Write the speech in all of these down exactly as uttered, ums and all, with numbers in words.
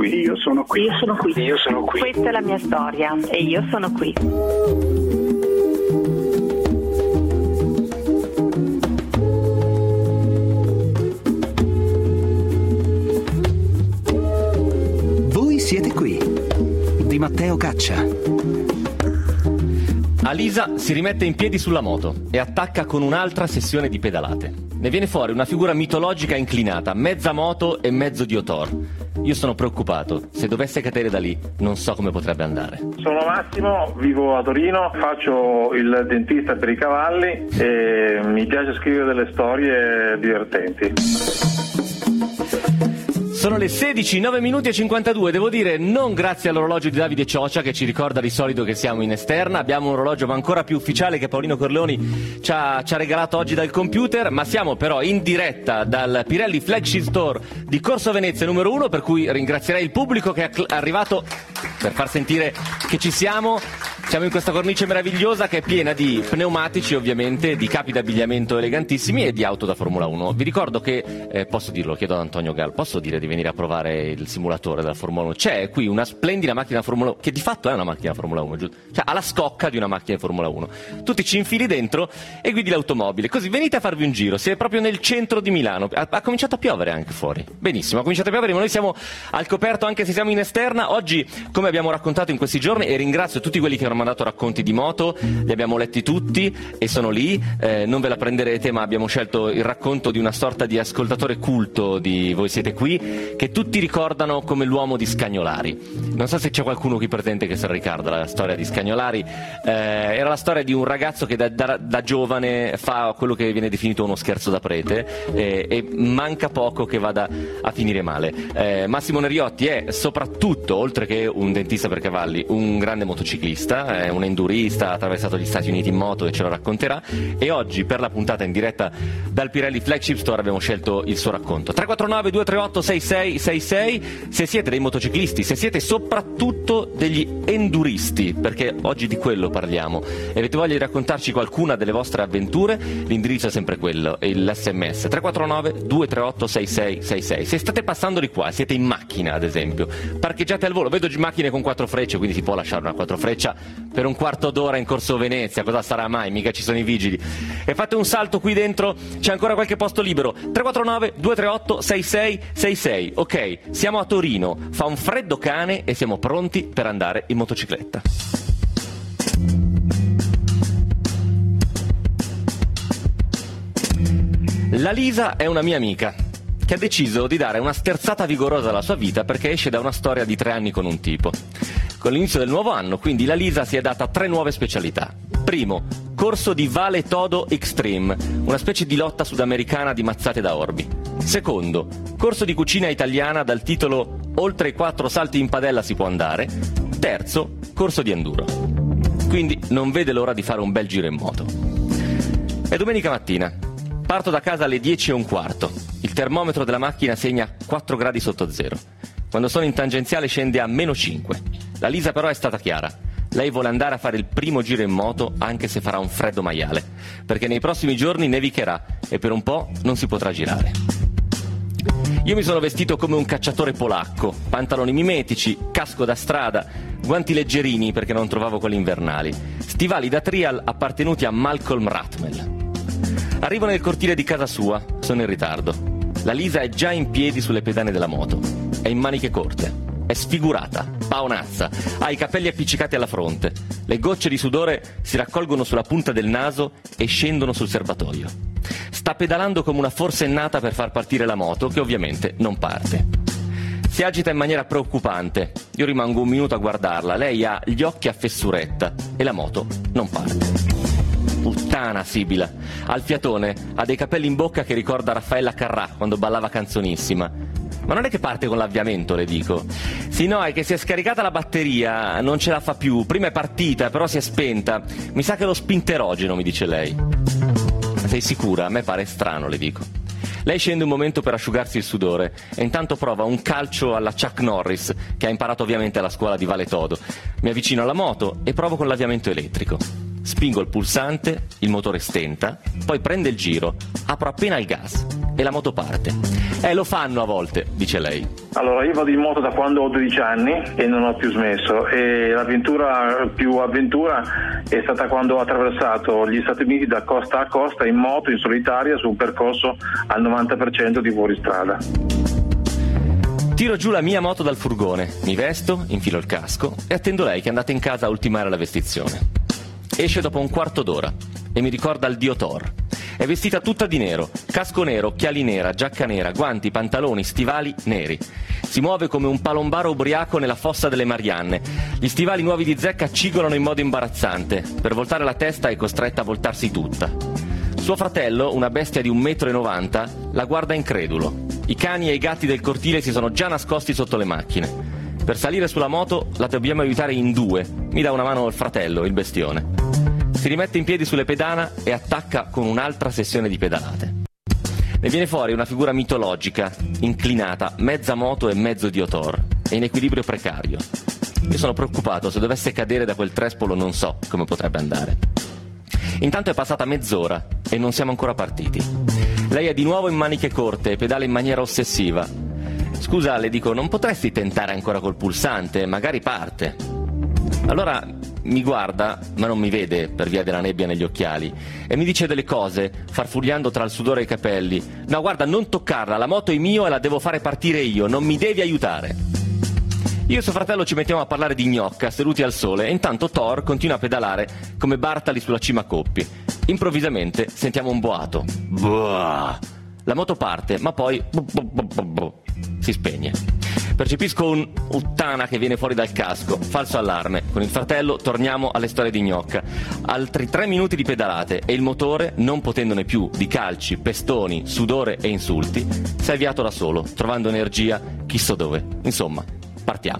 qui. Io sono qui. Io sono qui. Io sono qui. Questa è la mia storia e io sono qui. Voi siete qui, di Matteo Caccia. Alisa si rimette in piedi sulla moto e attacca con un'altra sessione di pedalate. Ne viene fuori una figura mitologica inclinata, mezza moto e mezzo dio Thor. Io sono preoccupato, se dovesse cadere da lì non so come potrebbe andare. Sono Massimo, vivo a Torino, faccio il dentista per i cavalli e mi piace scrivere delle storie divertenti. Sono le sedici, nove minuti e cinquantadue, devo dire non grazie all'orologio di Davide Cioccia che ci ricorda di solito che siamo in esterna, abbiamo un orologio ma ancora più ufficiale che Paolino Corleoni ci ha, ci ha regalato oggi dal computer, ma siamo però in diretta dal Pirelli Flagship Store di Corso Venezia numero uno, per cui ringrazierei il pubblico che è arrivato per far sentire che ci siamo. Siamo in questa cornice meravigliosa che è piena di pneumatici, ovviamente, di capi d'abbigliamento elegantissimi e di auto da Formula uno. Vi ricordo che, eh, posso dirlo, chiedo ad Antonio Gal, posso dire di venire a provare il simulatore della Formula uno? C'è qui una splendida macchina Formula uno, che di fatto è una macchina Formula uno, giusto? Cioè ha la scocca di una macchina di Formula uno. Tu ti ci infili dentro e guidi l'automobile, così venite a farvi un giro, siete proprio nel centro di Milano. Ha, ha cominciato a piovere anche fuori. Benissimo, ha cominciato a piovere, ma noi siamo al coperto anche se siamo in esterna. Oggi, come abbiamo raccontato in questi giorni, e ringrazio tutti quelli che hanno mandato racconti di moto, li abbiamo letti tutti e sono lì, eh, non ve la prenderete, ma abbiamo scelto il racconto di una sorta di ascoltatore culto di Voi siete qui, che tutti ricordano come l'uomo di Scagnolari. Non so se c'è qualcuno qui presente che se la ricorda la storia di Scagnolari. Eh, era la storia di un ragazzo che da, da, da giovane fa quello che viene definito uno scherzo da prete, eh, e manca poco che vada a finire male. Eh, Massimo Neriotti è soprattutto, oltre che un dentista per cavalli, un grande motociclista, è un endurista, ha attraversato gli Stati Uniti in moto e ce lo racconterà, e oggi per la puntata in diretta dal Pirelli Flagship Store abbiamo scelto il suo racconto. Tre quattro nove due tre otto sei sei sei sei, se siete dei motociclisti, se siete soprattutto degli enduristi, perché oggi di quello parliamo, e avete voglia di raccontarci qualcuna delle vostre avventure, l'indirizzo è sempre quello, e l'esse emme esse tre quattro nove due tre otto sei sei sei sei. Se state passando di qua, siete in macchina ad esempio, parcheggiate al volo, vedo macchine con quattro frecce, quindi si può lasciare una quattro freccia per un quarto d'ora in Corso Venezia, cosa sarà mai, mica ci sono i vigili, e fate un salto qui dentro, c'è ancora qualche posto libero. Tre quattro nove due tre otto sei sei sei sei. Ok, siamo a Torino, fa un freddo cane e siamo pronti per andare in motocicletta. La Lisa è una mia amica che ha deciso di dare una sterzata vigorosa alla sua vita perché esce da una storia di tre anni con un tipo. Con l'inizio del nuovo anno, quindi, la Lisa si è data tre nuove specialità. Primo, corso di Vale Todo Extreme, una specie di lotta sudamericana di mazzate da orbi. Secondo, corso di cucina italiana dal titolo Oltre i quattro salti in padella si può andare. Terzo, corso di enduro. Quindi non vede l'ora di fare un bel giro in moto. È domenica mattina. Parto da casa alle dieci e un quarto. Il termometro della macchina segna quattro gradi sotto zero. Quando sono in tangenziale scende a meno cinque. La Lisa però è stata chiara. Lei vuole andare a fare il primo giro in moto anche se farà un freddo maiale, perché nei prossimi giorni nevicherà e per un po' non si potrà girare. Io mi sono vestito come un cacciatore polacco, pantaloni mimetici, casco da strada, guanti leggerini perché non trovavo quelli invernali, stivali da trial appartenuti a Malcolm Ratmel. Arrivo nel cortile di casa sua, sono in ritardo. La Lisa è già in piedi sulle pedane della moto, è in maniche corte. È sfigurata, paonazza, ha i capelli appiccicati alla fronte. Le gocce di sudore si raccolgono sulla punta del naso e scendono sul serbatoio. Sta pedalando come una forsennata per far partire la moto, che ovviamente non parte. Si agita in maniera preoccupante. Io rimango un minuto a guardarla. Lei ha gli occhi a fessuretta e la moto non parte. Puttana Sibila. Ha il fiatone, ha dei capelli in bocca che ricorda Raffaella Carrà quando ballava Canzonissima. Ma non è che parte con l'avviamento, le dico. Sì, no, è che si è scaricata la batteria, non ce la fa più. Prima è partita, però si è spenta. Mi sa che è lo spinterogeno, mi dice lei. Ma sei sicura? A me pare strano, le dico. Lei scende un momento per asciugarsi il sudore e intanto prova un calcio alla Chuck Norris, che ha imparato ovviamente alla scuola di Vale Todo. Mi avvicino alla moto e provo con l'avviamento elettrico. Spingo il pulsante, il motore stenta, poi prende il giro, apro appena il gas e la moto parte. Eh, lo fanno a volte, dice lei. Allora, io vado in moto da quando ho dodici anni e non ho più smesso, e l'avventura più avventura è stata quando ho attraversato gli Stati Uniti da costa a costa in moto, in solitaria, su un percorso al novanta per cento di fuoristrada. Tiro giù la mia moto dal furgone, mi vesto, infilo il casco e attendo lei che è andata in casa a ultimare la vestizione. Esce dopo un quarto d'ora e mi ricorda il dio Thor. È vestita tutta di nero, casco nero, occhiali nera, giacca nera, guanti, pantaloni, stivali neri. Si muove come un palombaro ubriaco nella fossa delle Marianne. Gli stivali nuovi di zecca cigolano in modo imbarazzante. Per voltare la testa è costretta a voltarsi tutta. Suo fratello, una bestia di un metro e novanta, la guarda incredulo. I cani e i gatti del cortile si sono già nascosti sotto le macchine. Per salire sulla moto la dobbiamo aiutare in due. Mi dà una mano il fratello, il bestione. Si rimette in piedi sulle pedane e attacca con un'altra sessione di pedalate. Ne viene fuori una figura mitologica, inclinata, mezza moto e mezzo dio Thor, e in equilibrio precario. Io sono preoccupato, se dovesse cadere da quel trespolo non so come potrebbe andare. Intanto è passata mezz'ora e non siamo ancora partiti. Lei è di nuovo in maniche corte e pedala in maniera ossessiva. Scusa, le dico, non potresti tentare ancora col pulsante? Magari parte. Allora mi guarda, ma non mi vede per via della nebbia negli occhiali, e mi dice delle cose, farfugliando tra il sudore e i capelli. No, guarda, non toccarla, la moto è mia e la devo fare partire io, non mi devi aiutare. Io e suo fratello ci mettiamo a parlare di gnocca, seduti al sole, e intanto Thor continua a pedalare come Bartali sulla cima a Coppi. Improvvisamente sentiamo un boato. Buah! La moto parte, ma poi si spegne. Percepisco un uttana che viene fuori dal casco, falso allarme. Con il fratello torniamo alle storie di gnocca. Altri tre minuti di pedalate e il motore, non potendone più di calci, pestoni, sudore e insulti, si è avviato da solo, trovando energia chissà dove. Insomma, partiamo.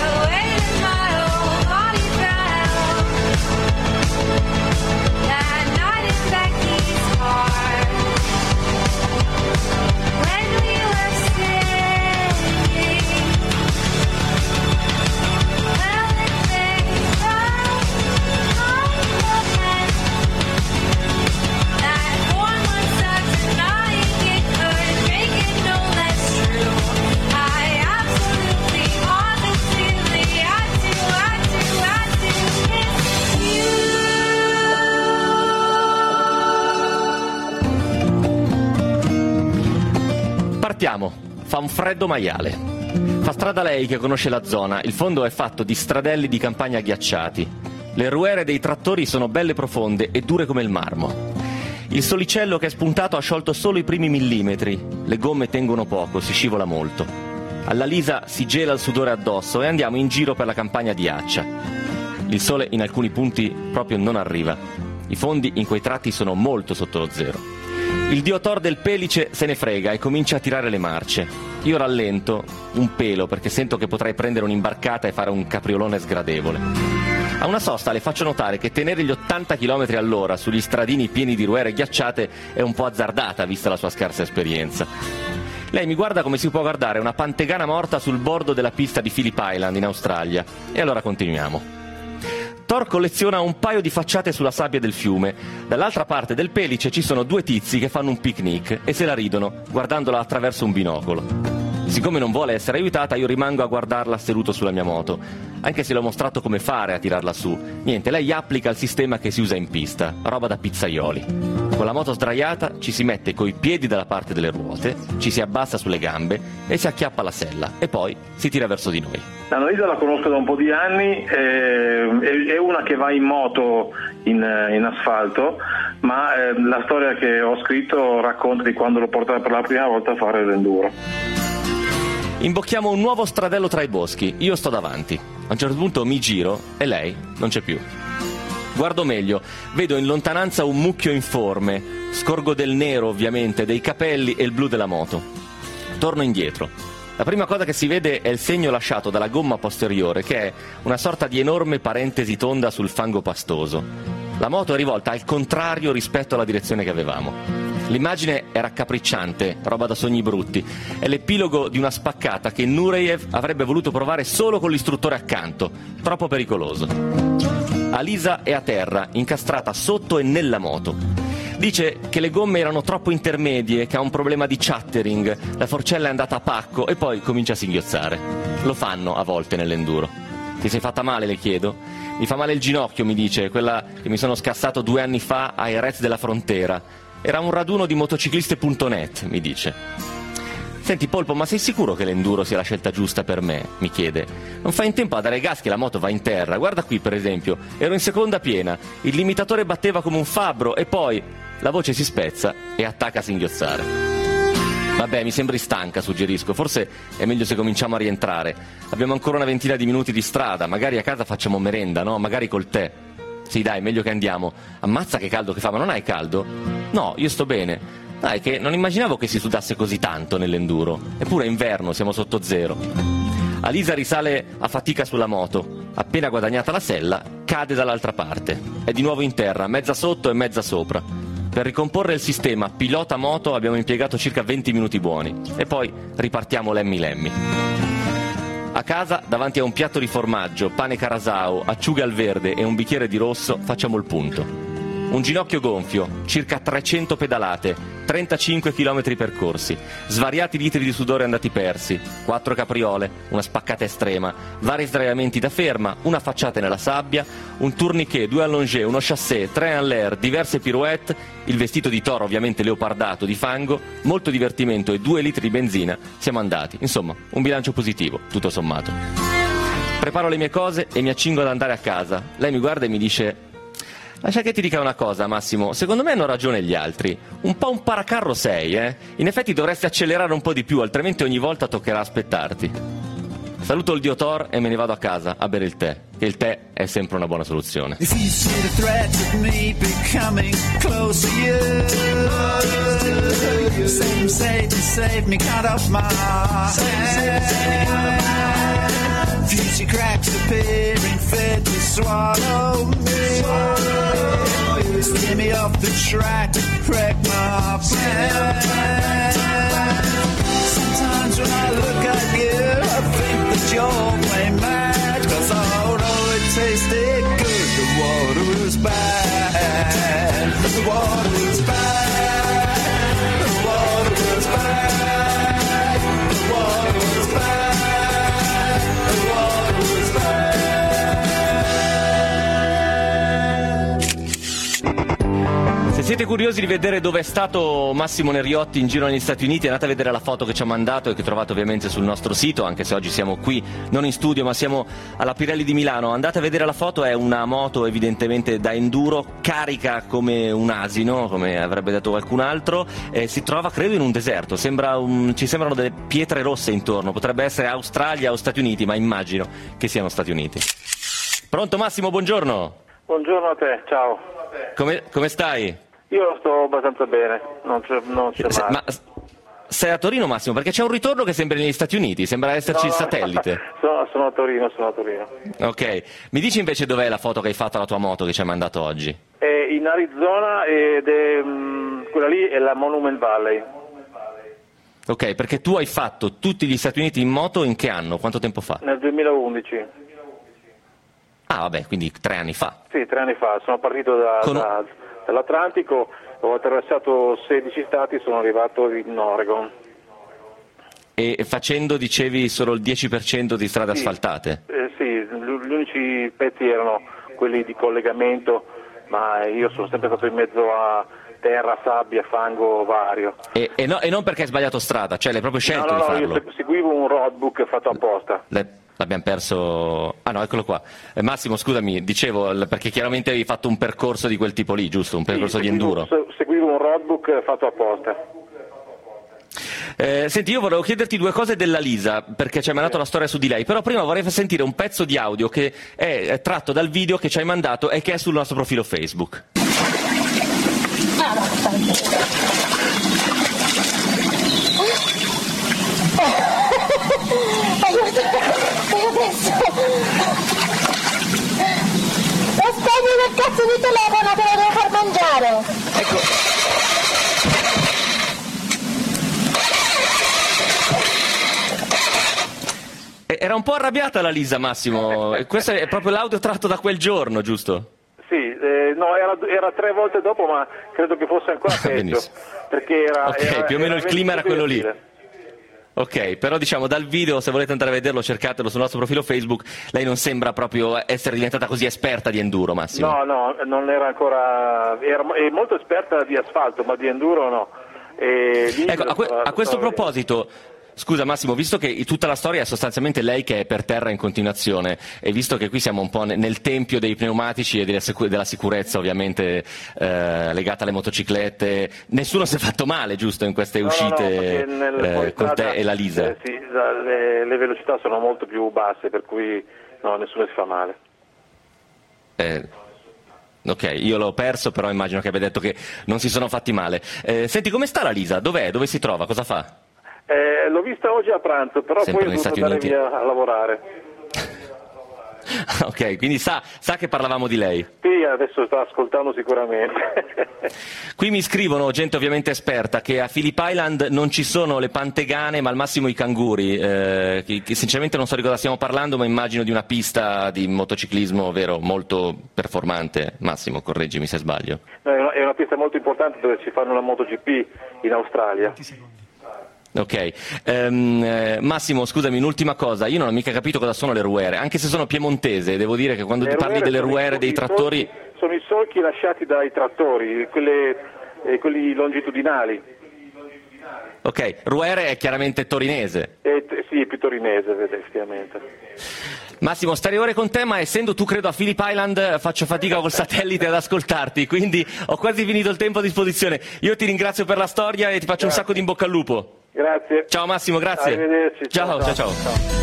Partiamo, fa un freddo maiale. Fa strada lei che conosce la zona, il fondo è fatto di stradelli di campagna ghiacciati. Le ruere dei trattori sono belle profonde e dure come il marmo. Il solicello che è spuntato ha sciolto solo i primi millimetri, le gomme tengono poco, si scivola molto. Alla Lisa si gela il sudore addosso e andiamo in giro per la campagna di Accia. Il sole in alcuni punti proprio non arriva. I fondi in quei tratti sono molto sotto lo zero. Il dio Thor del Pelice se ne frega e comincia a tirare le marce. Io rallento un pelo perché sento che potrei prendere un'imbarcata e fare un capriolone sgradevole. A una sosta le faccio notare che tenere gli ottanta chilometri all'ora sugli stradini pieni di ruere ghiacciate è un po' azzardata vista la sua scarsa esperienza. Lei mi guarda come si può guardare una pantegana morta sul bordo della pista di Phillip Island in Australia. E allora continuiamo. Thor colleziona un paio di facciate sulla sabbia del fiume. Dall'altra parte del Pelice ci sono due tizi che fanno un picnic e se la ridono, guardandola attraverso un binocolo. Siccome non vuole essere aiutata, io rimango a guardarla seduto sulla mia moto, anche se le ho mostrato come fare a tirarla su. Niente, lei applica il sistema che si usa in pista, roba da pizzaioli. Con la moto sdraiata ci si mette coi piedi dalla parte delle ruote, ci si abbassa sulle gambe e si acchiappa la sella e poi si tira verso di noi. Annalisa la conosco da un po' di anni, eh, è una che va in moto in, in asfalto, ma eh, la storia che ho scritto racconta di quando l'ho portata per la prima volta a fare l'enduro. Imbocchiamo un nuovo stradello tra i boschi, io sto davanti. A un certo punto mi giro e lei non c'è più. Guardo meglio, vedo in lontananza un mucchio informe, scorgo del nero ovviamente, dei capelli e il blu della moto. Torno indietro. La prima cosa che si vede è il segno lasciato dalla gomma posteriore, che è una sorta di enorme parentesi tonda sul fango pastoso. La moto è rivolta al contrario rispetto alla direzione che avevamo. L'immagine è raccapricciante, roba da sogni brutti. È l'epilogo di una spaccata che Nureyev avrebbe voluto provare solo con l'istruttore accanto. Troppo pericoloso. Alisa è a terra, incastrata sotto e nella moto. Dice che le gomme erano troppo intermedie, che ha un problema di chattering, la forcella è andata a pacco e poi comincia a singhiozzare. Lo fanno a volte nell'enduro. Ti sei fatta male, le chiedo? Mi fa male il ginocchio, mi dice, quella che mi sono scassato due anni fa a Jerez della Frontera. Era un raduno di motocicliste punto net, mi dice. Senti Polpo, ma sei sicuro che l'enduro sia la scelta giusta per me? Mi chiede. Non fai in tempo a dare gas che la moto va in terra. Guarda qui per esempio, ero in seconda piena, il limitatore batteva come un fabbro e poi la voce si spezza e attacca a singhiozzare. Vabbè, mi sembri stanca, suggerisco, forse è meglio se cominciamo a rientrare. Abbiamo ancora una ventina di minuti di strada, magari a casa facciamo merenda, no? Magari col tè. Sì dai, meglio che andiamo. Ammazza che caldo che fa, ma non hai caldo? No, io sto bene. Dai, che non immaginavo che si sudasse così tanto nell'enduro. Eppure è inverno, siamo sotto zero. Alisa risale a fatica sulla moto. Appena guadagnata la sella, cade dall'altra parte. È di nuovo in terra, mezza sotto e mezza sopra. Per ricomporre il sistema pilota moto abbiamo impiegato circa venti minuti buoni. E poi ripartiamo lemmi lemmi. A casa, davanti a un piatto di formaggio, pane carasau, acciughe al verde e un bicchiere di rosso, facciamo il punto. Un ginocchio gonfio, circa trecento pedalate, trentacinque chilometri percorsi, svariati litri di sudore andati persi, quattro capriole, una spaccata estrema, vari sdraiamenti da ferma, una facciata nella sabbia, un tourniquet, due allongé, uno chassé, tre en l'air, diverse pirouette, il vestito di toro ovviamente leopardato di fango, molto divertimento e due litri di benzina, siamo andati. Insomma, un bilancio positivo, tutto sommato. Preparo le mie cose e mi accingo ad andare a casa. Lei mi guarda e mi dice: lascia che ti dica una cosa, Massimo, secondo me hanno ragione gli altri. Un po' un paracarro sei, eh? In effetti dovresti accelerare un po' di più, altrimenti ogni volta toccherà aspettarti. Saluto il dio Thor e me ne vado a casa a bere il tè, che il tè è sempre una buona soluzione. If you see the threat of me becoming close to you, save, save, save me, cut off my hand. Future cracks appearing fit to swallow me. Steer me off the track, wreck my plan. Sometimes when I look at you, I think that you're playing mad. Cause although it tasted good, the water was bad. The water was bad. The water was bad. The water was bad. The water was bad. Se siete curiosi di vedere dove è stato Massimo Neriotti in giro negli Stati Uniti, andate a vedere la foto che ci ha mandato e che trovate ovviamente sul nostro sito, anche se oggi siamo qui, non in studio, ma siamo alla Pirelli di Milano. Andate a vedere la foto, è una moto evidentemente da enduro, carica come un asino, come avrebbe detto qualcun altro, e si trova credo in un deserto, sembra un, ci sembrano delle pietre rosse intorno, potrebbe essere Australia o Stati Uniti, ma immagino che siano Stati Uniti. Pronto Massimo, buongiorno. Buongiorno a te, ciao. Come, come stai? Io sto abbastanza bene, non c'è, non c'è male. Ma sei a Torino Massimo? Perché c'è un ritorno che sembra negli Stati Uniti, sembra esserci no, il satellite. Sono, sono a Torino, sono a Torino. Ok, mi dici invece dov'è la foto che hai fatto alla tua moto che ci hai mandato oggi? È in Arizona ed è, mh, quella lì è la Monument Valley. Ok, perché tu hai fatto tutti gli Stati Uniti in moto in che anno? Quanto tempo fa? Nel duemilaundici. Ah vabbè, quindi tre anni fa. Sì, tre anni fa, sono partito da, Con... da, dall'Atlantico, ho attraversato sedici stati e sono arrivato in Oregon. E facendo, dicevi, solo il dieci per cento di strade sì, asfaltate? Eh, sì, gli unici pezzi erano quelli di collegamento, ma io sono sempre stato in mezzo a terra, sabbia, fango vario. E, e, no, e non perché hai sbagliato strada, cioè l'hai proprio scelto no, no, di farlo? No, io seguivo un roadbook fatto apposta. Le... L'abbiamo perso... Ah no, eccolo qua. Eh, Massimo, scusami, dicevo, perché chiaramente avevi fatto un percorso di quel tipo lì, giusto? Un percorso sì, di enduro. Seguivo un roadbook fatto apposta. Eh, senti, io volevo chiederti due cose della Lisa, perché ci hai mandato la storia su di lei, però prima vorrei far sentire un pezzo di audio che è tratto dal video che ci hai mandato e che è sul nostro profilo Facebook. Ah, basta. Aiuto! E adesso? Lo spegni nel cazzo di telefono che lo devo far mangiare! Ecco. Era un po' arrabbiata la Lisa, Massimo. Questo è proprio l'audio tratto da quel giorno, giusto? Sì, sì, eh, no, era, era tre volte dopo, ma credo che fosse ancora peggio, perché era, ok, era, più o meno era il clima era quello lì. Ok, però diciamo dal video, se volete andare a vederlo, cercatelo sul nostro profilo Facebook, lei non sembra proprio essere diventata così esperta di enduro, Massimo. No, no, non era ancora, era è molto esperta di asfalto, ma di enduro no. E ecco, a, que- a questo proposito, scusa Massimo, visto che tutta la storia è sostanzialmente lei che è per terra in continuazione, e visto che qui siamo un po' nel tempio dei pneumatici e della, sicu- della sicurezza ovviamente eh, legata alle motociclette, nessuno si è fatto male, giusto, in queste no, uscite no, no, eh, con te e la Lisa? Eh, sì, le, le velocità sono molto più basse, per cui no, nessuno si fa male. Eh, ok, io l'ho perso, però immagino che abbia detto che non si sono fatti male. Eh, senti, come sta la Lisa? Dov'è? Dove si trova? Cosa fa? Eh, l'ho vista oggi a pranzo, però Sempre poi negli ho dovuto Stati andare Uniti. via a lavorare. Ok, quindi sa, sa che parlavamo di lei. Sì, adesso sta ascoltando sicuramente. Qui mi scrivono, gente ovviamente esperta, che a Phillip Island non ci sono le pantegane, ma al massimo i canguri. Eh, che, che sinceramente non so di cosa stiamo parlando, ma immagino di una pista di motociclismo, vero, molto performante. Massimo, correggimi se sbaglio. No, è, una, è una pista molto importante dove ci fanno la MotoGP in Australia. Ok, um, eh, Massimo, scusami, un'ultima cosa, io non ho mica capito cosa sono le ruere, anche se sono piemontese, devo dire che quando Le parli delle sono ruere i- dei i trattori... solchi- sono i solchi lasciati dai trattori, quelle, eh, quelli longitudinali. Ok, ruere è chiaramente torinese. Eh, t- sì, è più torinese, effettivamente. Massimo, stare ore con te, ma essendo tu credo a Phillip Island faccio fatica col satellite ad ascoltarti, quindi ho quasi finito il tempo a disposizione. Io ti ringrazio per la storia e ti faccio Grazie. un sacco di in bocca al lupo. Grazie. Ciao Massimo, grazie. Arrivederci. Ciao, ciao, ciao.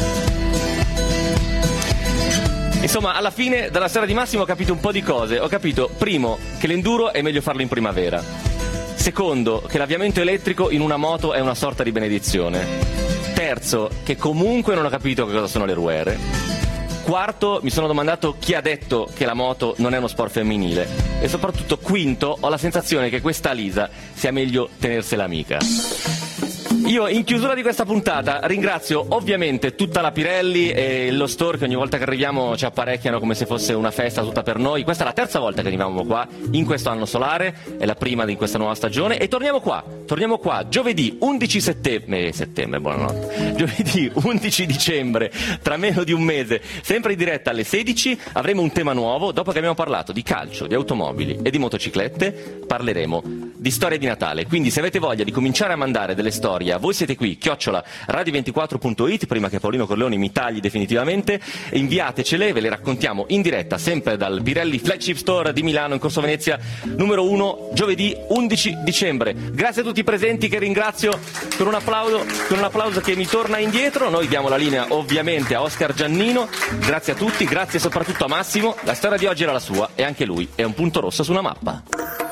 Insomma, alla fine dalla storia di Massimo ho capito un po' di cose. Ho capito, primo, che l'enduro è meglio farlo in primavera. Secondo, che l'avviamento elettrico in una moto è una sorta di benedizione. Terzo, che comunque non ho capito che cosa sono le ruere. Quarto, mi sono domandato chi ha detto che la moto non è uno sport femminile. E soprattutto, quinto, ho la sensazione che questa Lisa sia meglio tenersela amica. Io in chiusura di questa puntata ringrazio ovviamente tutta la Pirelli e lo store che ogni volta che arriviamo ci apparecchiano come se fosse una festa tutta per noi. Questa è la terza volta che arriviamo qua in questo anno solare, è la prima di questa nuova stagione e torniamo qua, torniamo qua giovedì undici settembre, eh, settembre, buonanotte, giovedì undici dicembre, tra meno di un mese, sempre in diretta alle sedici, avremo un tema nuovo. Dopo che abbiamo parlato di calcio, di automobili e di motociclette, parleremo di storie di Natale. Quindi se avete voglia di cominciare a mandare delle storie, voi siete qui, chiocciola radio ventiquattro punto it, prima che Paolino Corleoni mi tagli definitivamente, inviatecele, ve le raccontiamo in diretta sempre dal Pirelli Flagship Store di Milano in Corso Venezia numero uno, giovedì undici dicembre. Grazie a tutti i presenti che ringrazio con un applauso, con un applauso che mi torna indietro. Noi diamo la linea ovviamente a Oscar Giannino. Grazie a tutti, grazie soprattutto a Massimo. La storia di oggi era la sua e anche lui è un punto rosso su una mappa.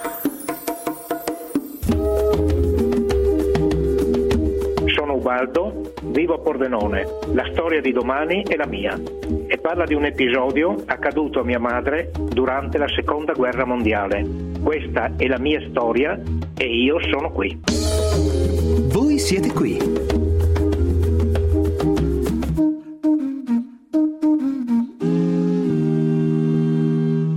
Ubaldo, vivo a Pordenone, la storia di domani è la mia e parla di un episodio accaduto a mia madre durante la seconda guerra mondiale. Questa è la mia storia e io sono qui. Voi siete qui.